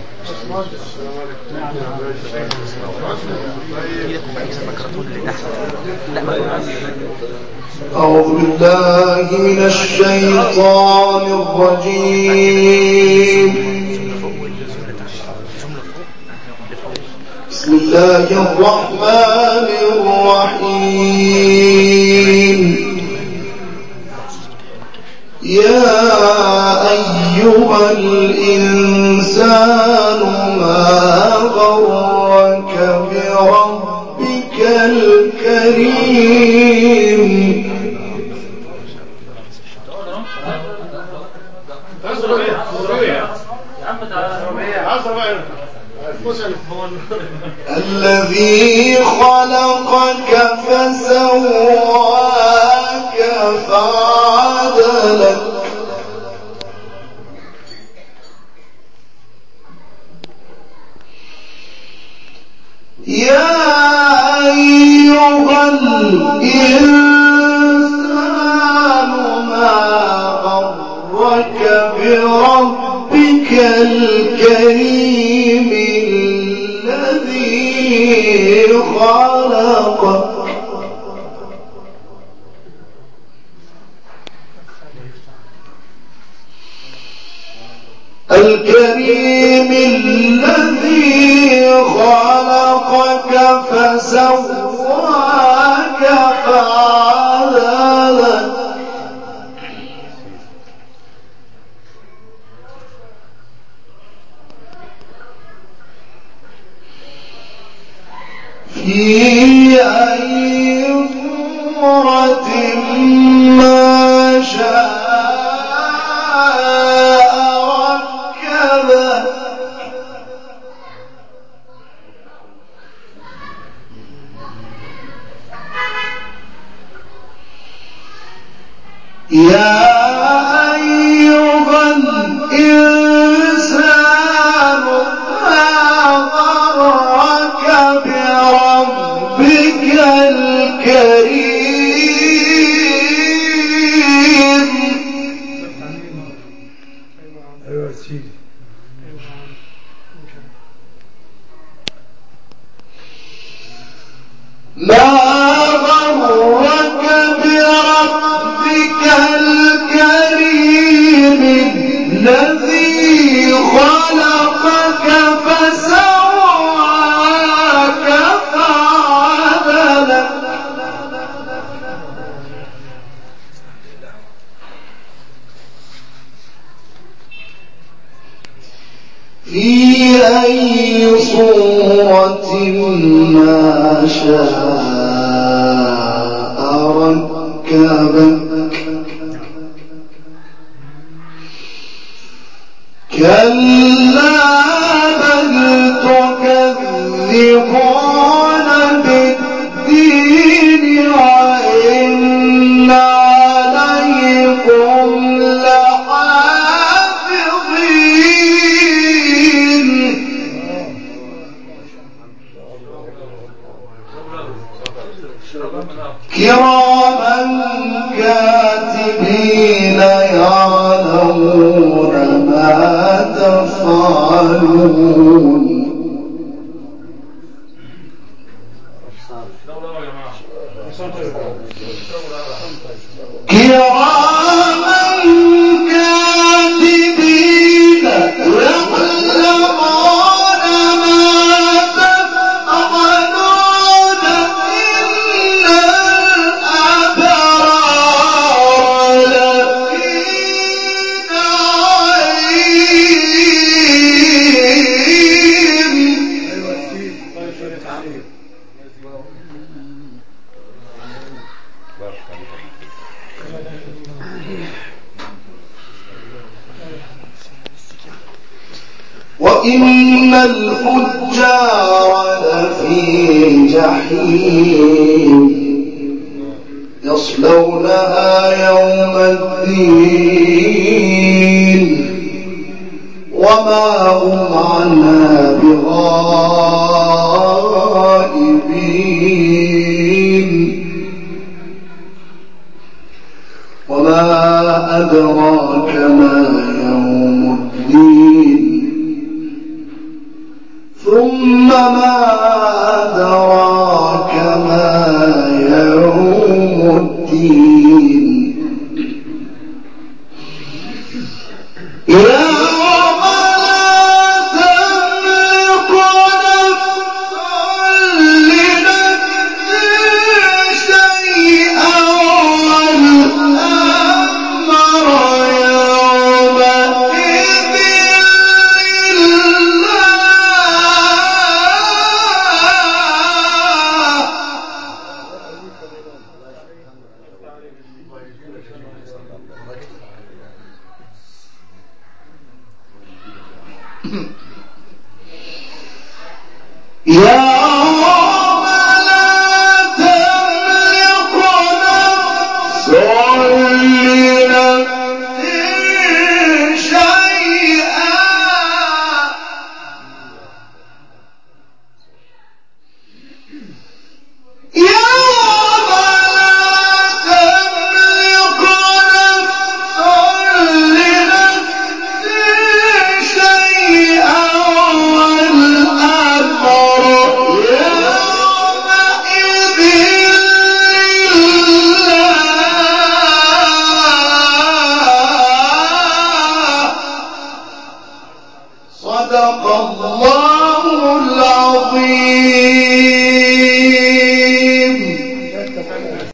أعوذ بالله من الشيطان الرجيم. بسم الله الرحمن الرحيم. يا أيها الإنسان ما غرك بربك الكريم. الذي خلقك فسواك فعدلك. يا أيها الإنسان ما غرك بربك الكريم الذي خلقك. الكريم الذي خلقك فسواك فعدلك. في أي صورة ما شاء ركبك. يا أيها الإنسان ما غرك بربك الكريم. ما غرك بربك الكريم الذي خلقك فسواك فعدلك. في أي صورة ما شاء ركبك. كلا بل تكذبون بالدين وإن عليكم لحافظين كراما كاتبين يعلمون ما تفعلون. كراما كاتبين يعلمون ما تفعلون. إن الأبرار لفي نعيم. وإن الفجار لفي جحيم يصلونها يوم الدين وما هم عنها بغائبين. وما أدراك ما يوم الدين. ثم ما أدراك ما يوم الدين يوم لا تملك نفس لنفس شيئا والأمر يومئذ لله يوم لا تملك نفس لنفس شيئا يوم لا تملك نفس لنفس شيئا صدق الله العظيم.